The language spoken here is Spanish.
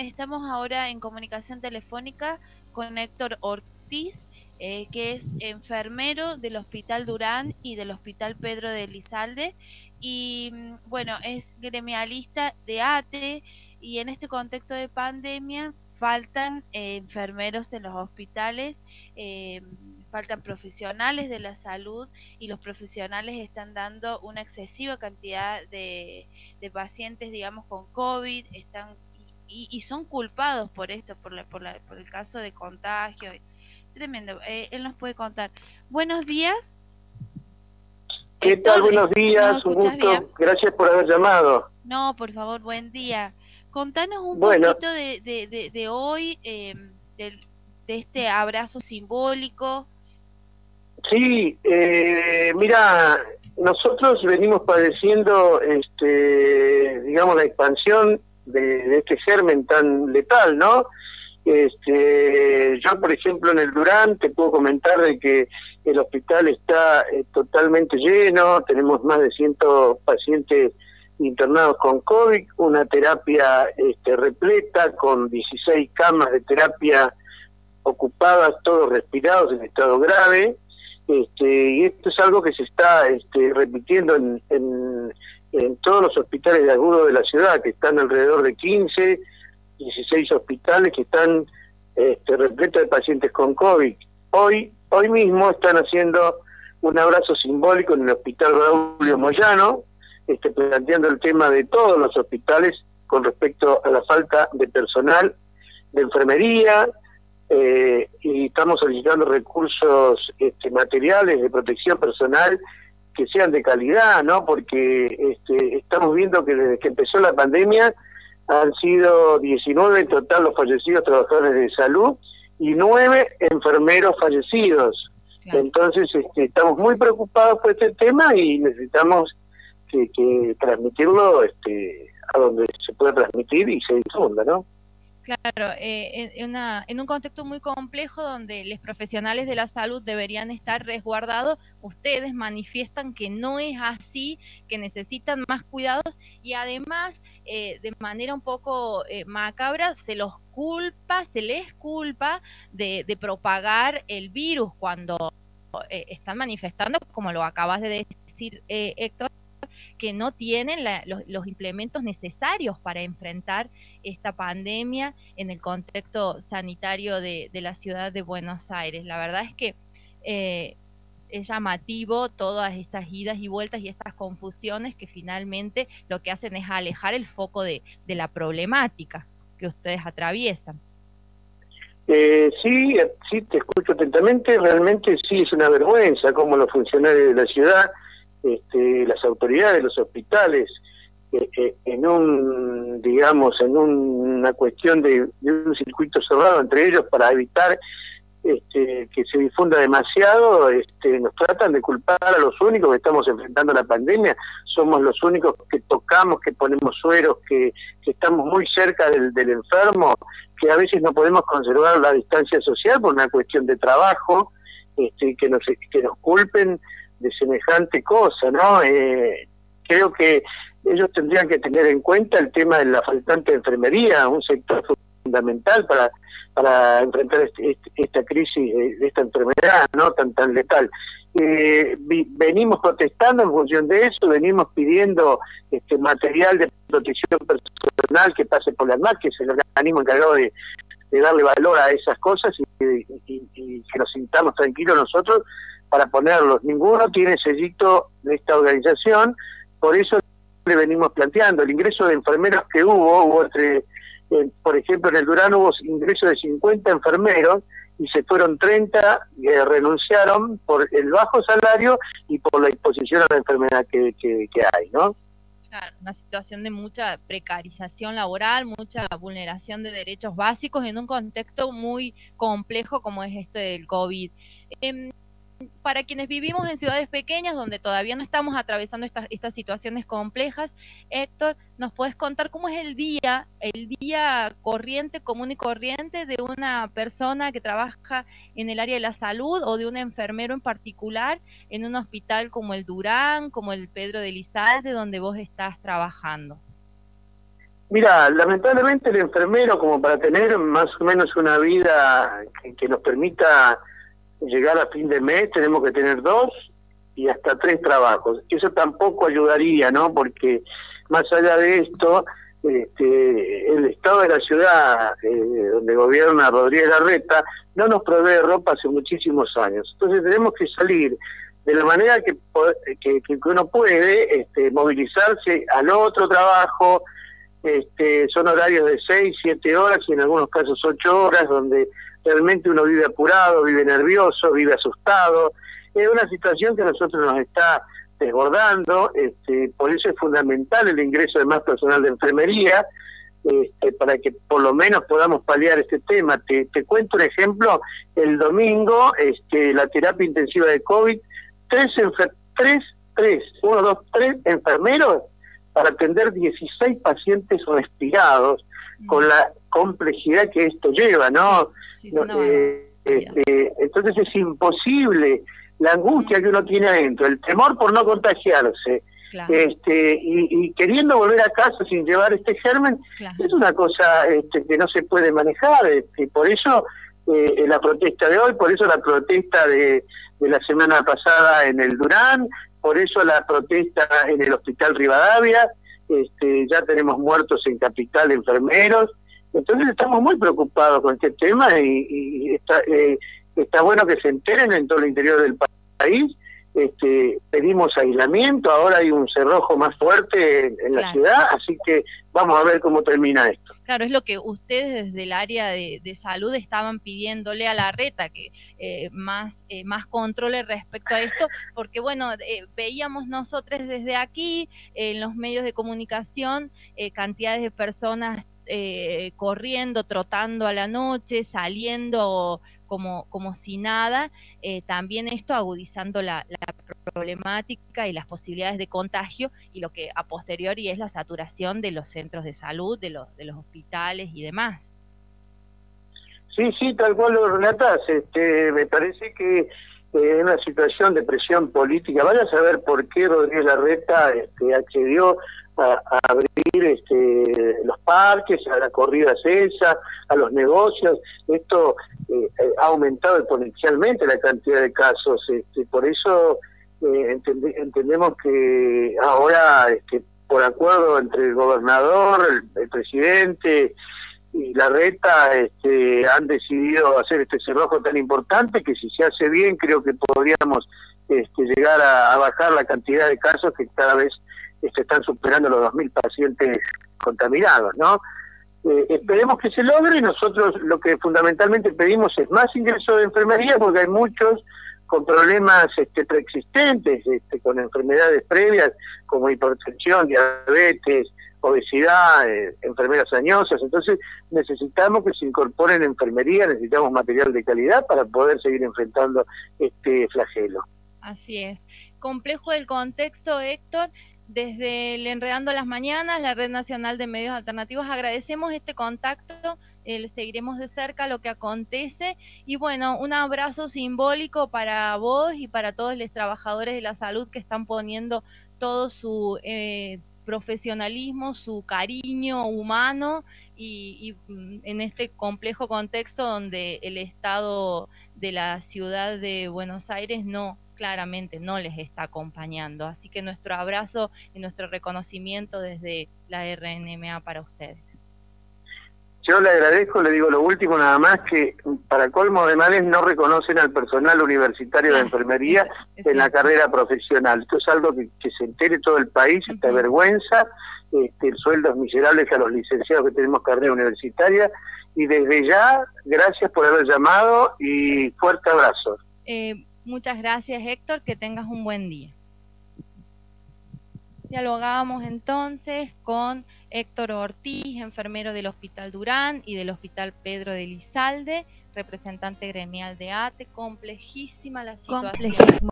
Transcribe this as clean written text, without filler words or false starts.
estamos ahora en comunicación telefónica con Héctor Ortiz, que es enfermero del Hospital Durán y del Hospital Pedro de Elizalde, y bueno, es gremialista de ATE, y en este contexto de pandemia faltan enfermeros en los hospitales, faltan profesionales de la salud, y los profesionales están dando una excesiva cantidad de pacientes, digamos, con COVID, y son culpados por esto, por el caso de contagio. Tremendo. Él nos puede contar. Buenos días. ¿Qué Héctor, tal? Buenos días, un escuchas bien? gusto. Gracias por haber llamado. No, por favor, buen día. Contanos un Bueno, poquito de hoy, de este abrazo simbólico. sí, mira, nosotros venimos padeciendo, digamos, la expansión de este germen tan letal, ¿no? Yo, por ejemplo, en el Durán te puedo comentar de que el hospital está totalmente lleno, tenemos más de 100 pacientes internados con COVID, una terapia repleta con 16 camas de terapia ocupadas, todos respirados en estado grave, y esto es algo que se está repitiendo en todos los hospitales de agudo de la ciudad, que están alrededor de 15, 16 hospitales que están repletos de pacientes con COVID. Hoy mismo están haciendo un abrazo simbólico en el Hospital Braulio Moyano, planteando el tema de todos los hospitales con respecto a la falta de personal de enfermería, y estamos solicitando recursos materiales de protección personal que sean de calidad, ¿no? Porque estamos viendo que desde que empezó la pandemia han sido 19 en total los fallecidos trabajadores de salud y 9 enfermeros fallecidos. Claro. Entonces estamos muy preocupados por este tema y necesitamos que transmitirlo a donde se pueda transmitir y se difunda, ¿no? Claro, en un contexto muy complejo donde los profesionales de la salud deberían estar resguardados, ustedes manifiestan que no es así, que necesitan más cuidados y además, de manera un poco macabra, se les culpa de propagar el virus cuando están manifestando, como lo acabas de decir, Héctor, que no tienen los implementos necesarios para enfrentar esta pandemia en el contexto sanitario de la ciudad de Buenos Aires. La verdad es que es llamativo todas estas idas y vueltas y estas confusiones que finalmente lo que hacen es alejar el foco de la problemática que ustedes atraviesan. Sí, te escucho atentamente. Realmente sí es una vergüenza cómo los funcionarios de la ciudad, las autoridades de los hospitales, en una cuestión de un circuito cerrado entre ellos para evitar que se difunda demasiado, nos tratan de culpar a los únicos que estamos enfrentando la pandemia. Somos los únicos que tocamos, que ponemos sueros, que estamos muy cerca del enfermo, que a veces no podemos conservar la distancia social por una cuestión de trabajo, que nos culpen de semejante cosa, ¿no? Creo que ellos tendrían que tener en cuenta el tema de la faltante de enfermería, un sector fundamental para enfrentar esta crisis de esta enfermedad, ¿no? tan letal. Venimos protestando en función de eso, venimos pidiendo material de protección personal que pase por la ANMAT, que es el organismo encargado de darle valor a esas cosas y que nos sintamos tranquilos nosotros para ponerlos. Ninguno tiene sellito de esta organización, por eso le venimos planteando el ingreso de enfermeros que hubo por ejemplo, en el Durán hubo ingreso de 50 enfermeros y se fueron 30 que renunciaron por el bajo salario y por la exposición a la enfermedad que hay, ¿no? Claro, una situación de mucha precarización laboral, mucha vulneración de derechos básicos en un contexto muy complejo como es este del COVID. Para quienes vivimos en ciudades pequeñas donde todavía no estamos atravesando estas situaciones complejas, Héctor, ¿nos puedes contar cómo es el día corriente, común y corriente de una persona que trabaja en el área de la salud o de un enfermero en particular en un hospital como el Durán, como el Pedro de Elizalde, donde vos estás trabajando? Mira, lamentablemente el enfermero, como para tener más o menos una vida que nos permita llegar a fin de mes, tenemos que tener 2 y hasta 3 trabajos. Eso tampoco ayudaría, ¿no? Porque más allá de esto, el estado de la ciudad donde gobierna Rodríguez Larreta no nos provee ropa hace muchísimos años. Entonces tenemos que salir de la manera que uno puede, movilizarse al otro trabajo. Son horarios de 6, 7 horas y en algunos casos 8 horas, donde realmente uno vive apurado, vive nervioso, vive asustado. Es una situación que a nosotros nos está desbordando, por eso es fundamental el ingreso de más personal de enfermería, para que por lo menos podamos paliar este tema. Te cuento un ejemplo: el domingo, la terapia intensiva de COVID, 3 enfermeros para atender 16 pacientes respirados, con la complejidad que esto lleva, ¿no? Sí, entonces es imposible la angustia que uno tiene adentro, el temor por no contagiarse, claro. Y queriendo volver a casa sin llevar este germen, claro, es una cosa que no se puede manejar, por eso la protesta de hoy, por eso la protesta de la semana pasada en el Durán, por eso la protesta en el Hospital Rivadavia. Ya tenemos muertos en Capital, enfermeros. Entonces estamos muy preocupados con este tema y está bueno que se enteren en todo el interior del país. Pedimos aislamiento, ahora hay un cerrojo más fuerte en la ciudad, así que vamos a ver cómo termina esto. Claro, es lo que ustedes desde el área de salud estaban pidiéndole a Larreta, que más controle respecto a esto, porque bueno, veíamos nosotros desde aquí, en los medios de comunicación, cantidades de personas corriendo, trotando a la noche, saliendo como si nada, también esto agudizando la problemática y las posibilidades de contagio, y lo que a posteriori es la saturación de los centros de salud, de los hospitales y demás. Sí, tal cual lo relatas. Me parece que en una situación de presión política, vaya a saber por qué Rodríguez Larreta accedió a abrir los parques, a la corrida esa, a los negocios. Esto ha aumentado exponencialmente la cantidad de casos, por eso entendemos que ahora, por acuerdo entre el gobernador, el presidente y Larreta, han decidido hacer este cerrojo tan importante, que si se hace bien creo que podríamos llegar a bajar la cantidad de casos que cada vez están superando los 2.000 pacientes contaminados, ¿no? Esperemos que se logre. Nosotros lo que fundamentalmente pedimos es más ingreso de enfermería, porque hay muchos con problemas preexistentes, con enfermedades previas como hipertensión, diabetes, obesidad, enfermeras añosas. Entonces necesitamos que se incorporen enfermería, necesitamos material de calidad para poder seguir enfrentando este flagelo. Así es. Complejo el contexto, Héctor. Desde el Enredando las Mañanas, la Red Nacional de Medios Alternativos, agradecemos este contacto, seguiremos de cerca lo que acontece, y bueno, un abrazo simbólico para vos y para todos los trabajadores de la salud que están poniendo todo su profesionalismo, su cariño humano, y en este complejo contexto donde el Estado de la ciudad de Buenos Aires claramente no les está acompañando. Así que nuestro abrazo y nuestro reconocimiento desde la RNMA para ustedes. Yo le agradezco, le digo lo último nada más, que para colmo de males no reconocen al personal universitario de enfermería en la carrera profesional. Esto es algo que se entere todo el país, esta vergüenza, sueldos miserables a los licenciados que tenemos carrera universitaria, y desde ya, gracias por haber llamado y fuerte abrazo. Muchas gracias, Héctor, que tengas un buen día. Dialogábamos entonces con Héctor Ortiz, enfermero del Hospital Durán y del Hospital Pedro de Elizalde, representante gremial de ATE. Complejísima la situación.